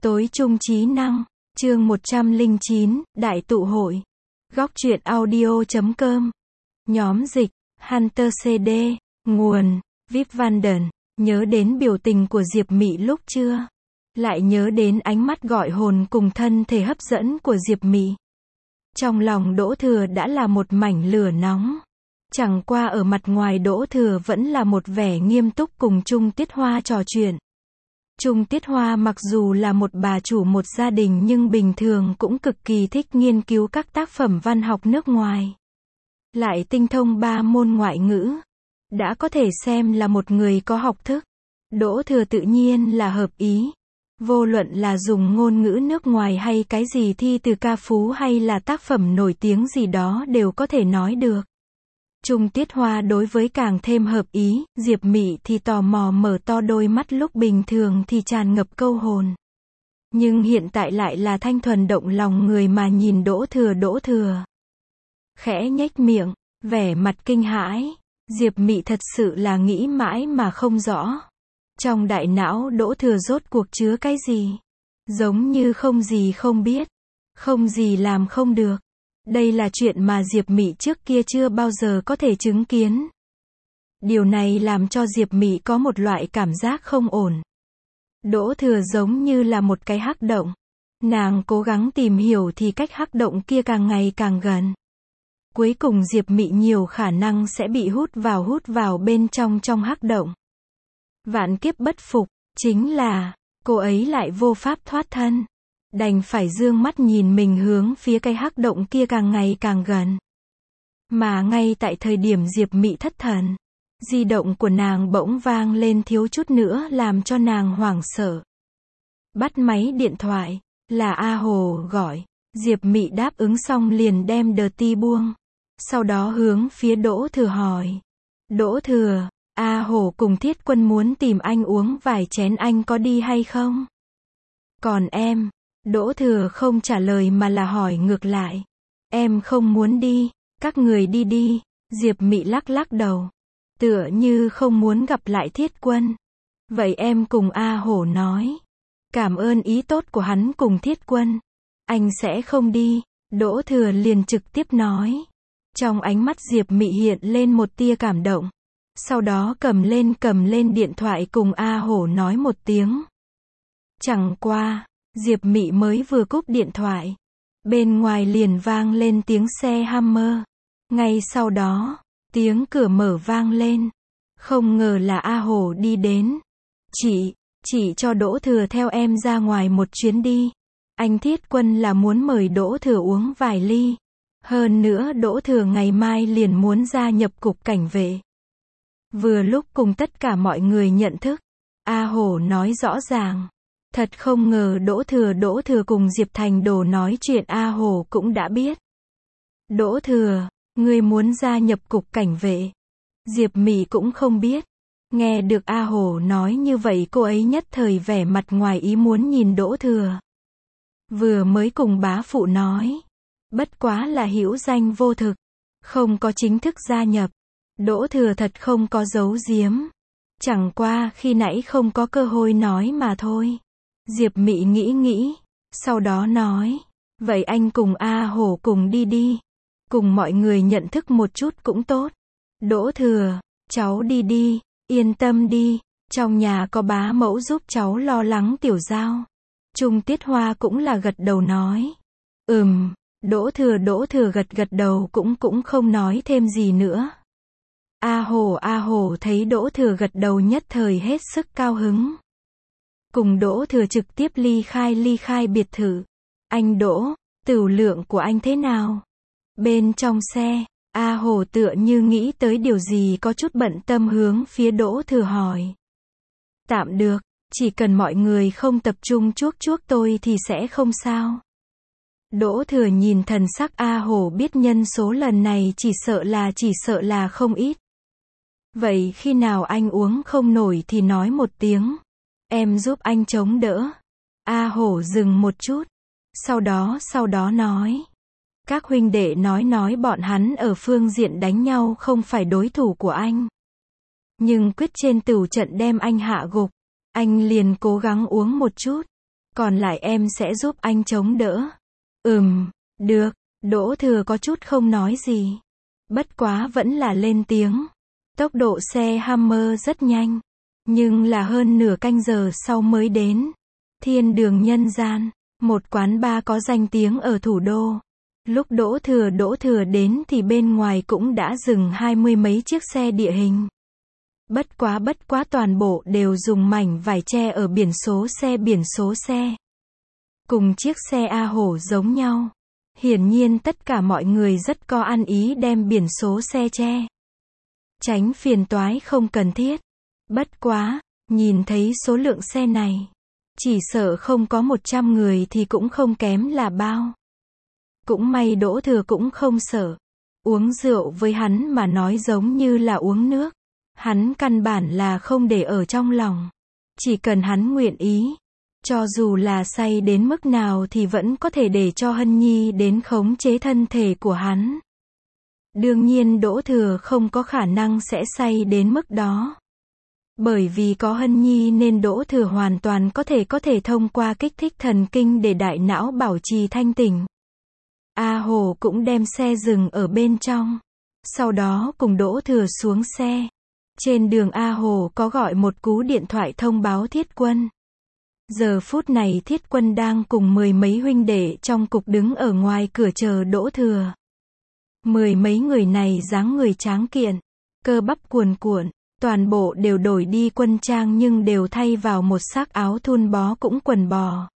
Tối trung trí năng, chương 109, Đại tụ hội. Góc truyện audio.com. Nhóm dịch, Hunter CD, nguồn, Vip Vanden. Nhớ đến biểu tình của Diệp Mị lúc chưa? Lại nhớ đến ánh mắt gọi hồn cùng thân thể hấp dẫn của Diệp Mị. Trong lòng Đỗ Thừa đã là một mảnh lửa nóng. Chẳng qua ở mặt ngoài Đỗ Thừa vẫn là một vẻ nghiêm túc cùng Trung Tiết Hoa trò chuyện. Trung Tiết Hoa mặc dù là một bà chủ một gia đình nhưng bình thường cũng cực kỳ thích nghiên cứu các tác phẩm văn học nước ngoài. Lại tinh thông 3 môn ngoại ngữ. Đã có thể xem là một người có học thức. Đỗ Thừa tự nhiên là hợp ý. Vô luận là dùng ngôn ngữ nước ngoài hay cái gì thi từ ca phú hay là tác phẩm nổi tiếng gì đó đều có thể nói được. Trung Tiết Hoa đối với càng thêm hợp ý, Diệp Mị thì tò mò mở to đôi mắt lúc bình thường thì tràn ngập câu hồn. Nhưng hiện tại lại là thanh thuần động lòng người mà nhìn Đỗ Thừa. Khẽ nhếch miệng, vẻ mặt kinh hãi. Diệp Mị thật sự là nghĩ mãi mà không rõ. Trong đại não Đỗ Thừa rốt cuộc chứa cái gì? Giống như không gì không biết. Không gì làm không được. Đây là chuyện mà Diệp Mị trước kia chưa bao giờ có thể chứng kiến. Điều này làm cho Diệp Mị có một loại cảm giác không ổn. Đỗ Thừa giống như là một cái hắc động. Nàng cố gắng tìm hiểu thì cách hắc động kia càng ngày càng gần. Cuối cùng Diệp Mị nhiều khả năng sẽ bị hút vào bên trong hắc động. Vạn kiếp bất phục, chính là, cô ấy lại vô pháp thoát thân. Đành phải dương mắt nhìn mình hướng phía cái hắc động kia càng ngày càng gần. Mà ngay tại thời điểm Diệp Mị thất thần, di động của nàng bỗng vang lên thiếu chút nữa làm cho nàng hoảng sợ. Bắt máy điện thoại, là A Hồ gọi. Diệp Mị đáp ứng xong liền đem đờ ti buông. Sau đó hướng phía Đỗ Thừa hỏi. Đỗ Thừa, A Hồ cùng Thiết Quân muốn tìm anh uống vài chén, anh có đi hay không? Còn em? Đỗ Thừa không trả lời mà là hỏi ngược lại. Em không muốn đi, các người đi đi. Diệp Mị lắc đầu. Tựa như không muốn gặp lại Thiết Quân. Vậy em cùng A Hổ nói. Cảm ơn ý tốt của hắn cùng Thiết Quân. Anh sẽ không đi. Đỗ Thừa liền trực tiếp nói. Trong ánh mắt Diệp Mị hiện lên một tia cảm động. Sau đó cầm lên điện thoại cùng A Hổ nói một tiếng. Chẳng qua, Diệp Mị mới vừa cúp điện thoại. Bên ngoài liền vang lên tiếng xe Hummer. Ngay sau đó, tiếng cửa mở vang lên. Không ngờ là A Hổ đi đến. Chị cho Đỗ Thừa theo em ra ngoài một chuyến đi. Anh Thiết Quân là muốn mời Đỗ Thừa uống vài ly. Hơn nữa Đỗ Thừa ngày mai liền muốn gia nhập cục cảnh vệ. Vừa lúc cùng tất cả mọi người nhận thức. A Hổ nói rõ ràng. Thật không ngờ Đỗ Thừa cùng Diệp Thành Đồ nói chuyện A Hổ cũng đã biết. Đỗ Thừa, ngươi muốn gia nhập cục cảnh vệ. Diệp Mị cũng không biết. Nghe được A Hổ nói như vậy cô ấy nhất thời vẻ mặt ngoài ý muốn nhìn Đỗ Thừa. Vừa mới cùng bá phụ nói. Bất quá là hữu danh vô thực. Không có chính thức gia nhập. Đỗ Thừa thật không có giấu giếm. Chẳng qua khi nãy không có cơ hội nói mà thôi. Diệp Mị nghĩ. Sau đó nói. Vậy anh cùng A Hổ cùng đi. Cùng mọi người nhận thức một chút cũng tốt. Đỗ Thừa, cháu đi. Yên tâm đi. Trong nhà có bá mẫu giúp cháu lo lắng tiểu giao. Trung Tiết Hoa cũng là gật đầu nói. Đỗ Thừa gật đầu cũng không nói thêm gì nữa. A Hổ thấy Đỗ Thừa gật đầu nhất thời hết sức cao hứng. Cùng Đỗ Thừa trực tiếp ly khai biệt thự. Anh Đỗ, tửu lượng của anh thế nào? Bên trong xe, A Hổ tựa như nghĩ tới điều gì có chút bận tâm hướng phía Đỗ Thừa hỏi. Tạm được, chỉ cần mọi người không tập trung chuốc tôi thì sẽ không sao. Đỗ Thừa nhìn thần sắc A Hổ biết nhân số lần này chỉ sợ là không ít. Vậy khi nào anh uống không nổi thì nói một tiếng. Em giúp anh chống đỡ. A Hổ dừng một chút. Sau đó nói. Các huynh đệ nói bọn hắn ở phương diện đánh nhau không phải đối thủ của anh. Nhưng quyết trên tửu trận đem anh hạ gục. Anh liền cố gắng uống một chút. Còn lại em sẽ giúp anh chống đỡ. Được. Đỗ Thừa có chút không nói gì. Bất quá vẫn là lên tiếng. Tốc độ xe Hummer rất nhanh. Nhưng là hơn nửa canh giờ sau mới đến. Thiên đường nhân gian, một quán bar có danh tiếng ở thủ đô. Lúc Đỗ Thừa đến thì bên ngoài cũng đã dừng 20 mấy chiếc xe địa hình. Bất quá toàn bộ đều dùng mảnh vải che ở biển số xe. Cùng chiếc xe A Hổ giống nhau. Hiển nhiên tất cả mọi người rất có ăn ý đem biển số xe che. Tránh phiền toái không cần thiết. Bất quá, nhìn thấy số lượng xe này. Chỉ sợ không có 100 người thì cũng không kém là bao. Cũng may Đỗ Thừa cũng không sợ. Uống rượu với hắn mà nói giống như là uống nước. Hắn căn bản là không để ở trong lòng. Chỉ cần hắn nguyện ý. Cho dù là say đến mức nào thì vẫn có thể để cho Hân Nhi đến khống chế thân thể của hắn. Đương nhiên Đỗ Thừa không có khả năng sẽ say đến mức đó. Bởi vì có Hân Nhi nên Đỗ Thừa hoàn toàn có thể thông qua kích thích thần kinh để đại não bảo trì thanh tỉnh. A Hồ cũng đem xe dừng ở bên trong. Sau đó cùng Đỗ Thừa xuống xe. Trên đường A Hồ có gọi một cú điện thoại thông báo Thiết Quân. Giờ phút này Thiết Quân đang cùng 10 mấy huynh đệ trong cục đứng ở ngoài cửa chờ Đỗ Thừa. 10 mấy người này dáng người tráng kiện, cơ bắp cuồn cuộn, toàn bộ đều đổi đi quân trang nhưng đều thay vào một xác áo thun bó cũng quần bò.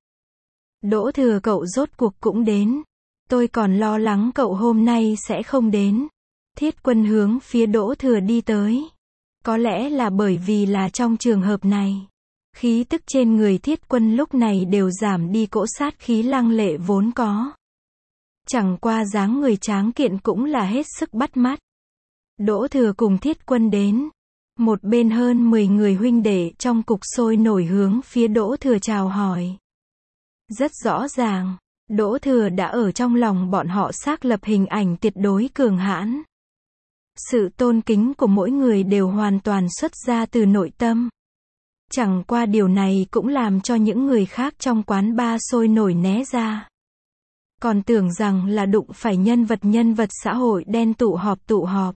Đỗ Thừa cậu rốt cuộc cũng đến. Tôi còn lo lắng cậu hôm nay sẽ không đến. Thiết Quân hướng phía Đỗ Thừa đi tới. Có lẽ là bởi vì là trong trường hợp này. Khí tức trên người Thiết Quân lúc này đều giảm đi cỗ sát khí lăng lệ vốn có. Chẳng qua dáng người tráng kiện cũng là hết sức bắt mắt. Đỗ Thừa cùng Thiết Quân đến. Một bên hơn 10 người huynh đệ trong cục sôi nổi hướng phía Đỗ Thừa chào hỏi. Rất rõ ràng, Đỗ Thừa đã ở trong lòng bọn họ xác lập hình ảnh tuyệt đối cường hãn. Sự tôn kính của mỗi người đều hoàn toàn xuất ra từ nội tâm. Chẳng qua điều này cũng làm cho những người khác trong quán bar sôi nổi né ra. Còn tưởng rằng là đụng phải nhân vật xã hội đen tụ họp.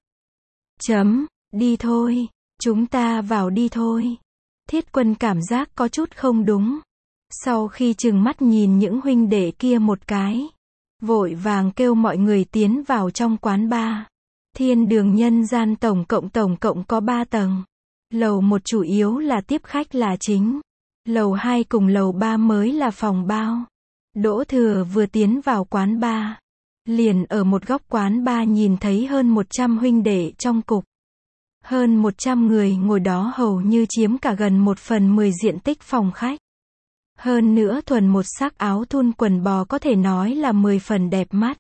Đi thôi, chúng ta vào đi thôi. Thiết Quân cảm giác có chút không đúng. Sau khi trừng mắt nhìn những huynh đệ kia một cái, vội vàng kêu mọi người tiến vào trong quán bar. Thiên đường nhân gian tổng cộng có 3 tầng. Lầu 1 chủ yếu là tiếp khách là chính. Lầu 2 cùng lầu 3 mới là phòng bao. Đỗ Thừa vừa tiến vào quán bar, liền ở một góc quán bar nhìn thấy hơn 100 huynh đệ trong cục. Hơn 100 người ngồi đó hầu như chiếm cả gần 1/10 diện tích phòng khách. Hơn nữa thuần một xác áo thun quần bò có thể nói là 10 phần đẹp mắt.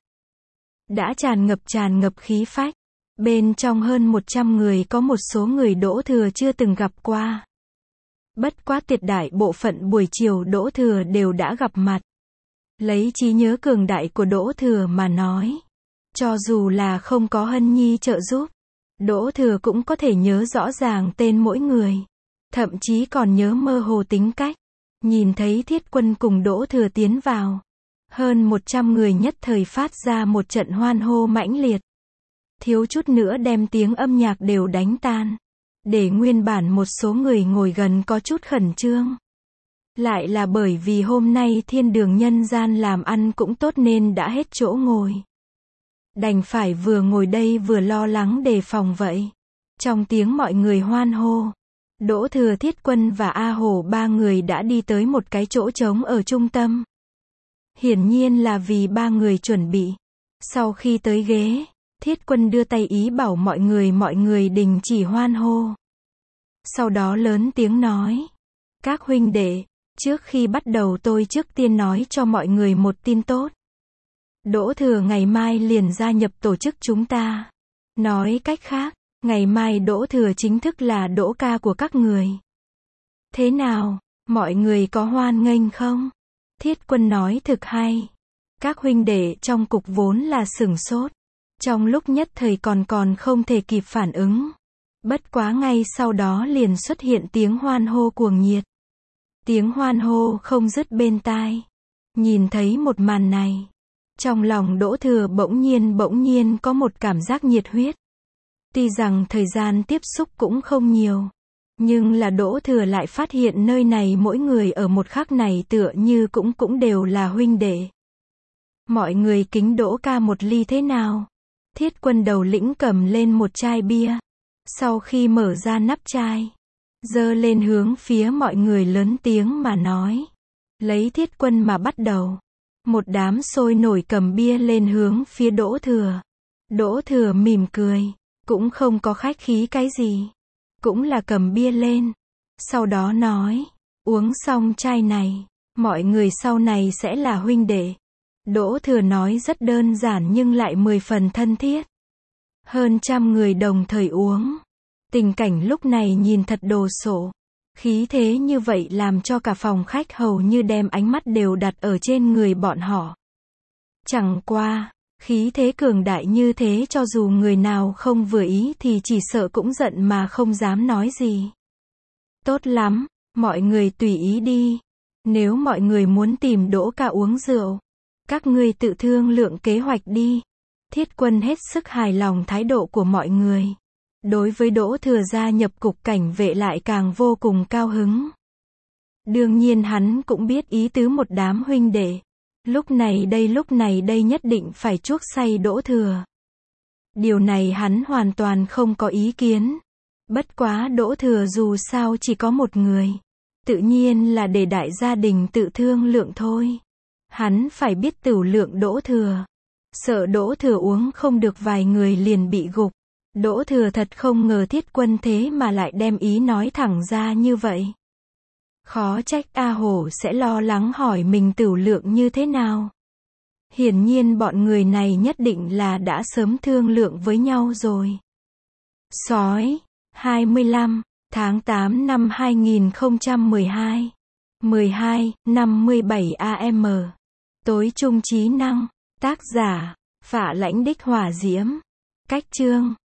Đã tràn ngập khí phách. Bên trong hơn 100 người có một số người Đỗ Thừa chưa từng gặp qua. Bất quá tuyệt đại bộ phận buổi chiều Đỗ Thừa đều đã gặp mặt. Lấy trí nhớ cường đại của Đỗ Thừa mà nói. Cho dù là không có Hân Nhi trợ giúp, Đỗ Thừa cũng có thể nhớ rõ ràng tên mỗi người. Thậm chí còn nhớ mơ hồ tính cách. Nhìn thấy Thiết Quân cùng Đỗ Thừa tiến vào. Hơn 100 người nhất thời phát ra một trận hoan hô mãnh liệt. Thiếu chút nữa đem tiếng âm nhạc đều đánh tan. Để nguyên bản một số người ngồi gần có chút khẩn trương. Lại là bởi vì hôm nay thiên đường nhân gian làm ăn cũng tốt nên đã hết chỗ ngồi. Đành phải vừa ngồi đây vừa lo lắng đề phòng vậy. Trong tiếng mọi người hoan hô, Đỗ Thừa, Thiết Quân và A Hổ 3 người đã đi tới một cái chỗ trống ở trung tâm. Hiển nhiên là vì 3 người chuẩn bị. Sau khi tới ghế, Thiết Quân đưa tay ý bảo mọi người đình chỉ hoan hô. Sau đó lớn tiếng nói. Các huynh đệ, trước khi bắt đầu tôi trước tiên nói cho mọi người một tin tốt. Đỗ Thừa ngày mai liền gia nhập tổ chức chúng ta. Nói cách khác, ngày mai Đỗ Thừa chính thức là Đỗ ca của các người. Thế nào, mọi người có hoan nghênh không? Thiết Quân nói thực hay. Các huynh đệ trong cục vốn là sửng sốt. Trong lúc nhất thời còn không thể kịp phản ứng. Bất quá ngay sau đó liền xuất hiện tiếng hoan hô cuồng nhiệt. Tiếng hoan hô không dứt bên tai. Nhìn thấy một màn này, trong lòng Đỗ Thừa bỗng nhiên có một cảm giác nhiệt huyết. Tuy rằng thời gian tiếp xúc cũng không nhiều, nhưng là Đỗ Thừa lại phát hiện nơi này mỗi người ở một khắc này tựa như cũng đều là huynh đệ. Mọi người kính Đỗ ca một ly thế nào? Thiết Quân đầu lĩnh cầm lên một chai bia. Sau khi mở ra nắp chai, giơ lên hướng phía mọi người lớn tiếng mà nói. Lấy Thiết Quân mà bắt đầu. Một đám sôi nổi cầm bia lên hướng phía Đỗ Thừa. Đỗ Thừa mỉm cười, cũng không có khách khí cái gì. Cũng là cầm bia lên. Sau đó nói, uống xong chai này, mọi người sau này sẽ là huynh đệ. Đỗ Thừa nói rất đơn giản nhưng lại 10 phần thân thiết. Hơn 100 người đồng thời uống. Tình cảnh lúc này nhìn thật đồ sộ. Khí thế như vậy làm cho cả phòng khách hầu như đem ánh mắt đều đặt ở trên người bọn họ. Chẳng qua, khí thế cường đại như thế cho dù người nào không vừa ý thì chỉ sợ cũng giận mà không dám nói gì. Tốt lắm, mọi người tùy ý đi. Nếu mọi người muốn tìm Đỗ ca uống rượu, các ngươi tự thương lượng kế hoạch đi. Thiết Quân hết sức hài lòng thái độ của mọi người. Đối với Đỗ Thừa gia nhập cục cảnh vệ lại càng vô cùng cao hứng. Đương nhiên hắn cũng biết ý tứ một đám huynh đệ. Lúc này đây nhất định phải chuốc say Đỗ Thừa. Điều này hắn hoàn toàn không có ý kiến. Bất quá Đỗ Thừa dù sao chỉ có một người. Tự nhiên là để đại gia đình tự thương lượng thôi. Hắn phải biết tửu lượng Đỗ Thừa. Sợ Đỗ Thừa uống không được vài người liền bị gục. Đỗ Thừa thật không ngờ Thiết Quân thế mà lại đem ý nói thẳng ra như vậy. Khó trách A Hổ sẽ lo lắng hỏi mình tửu lượng như thế nào. Hiển nhiên bọn người này nhất định là đã sớm thương lượng với nhau rồi. Sói, 25, tháng 8 năm 2012. 12:57 AM. Tối trung trí năng. Tác giả, Phả Lãnh Đích Hỏa Diễm. Cách chương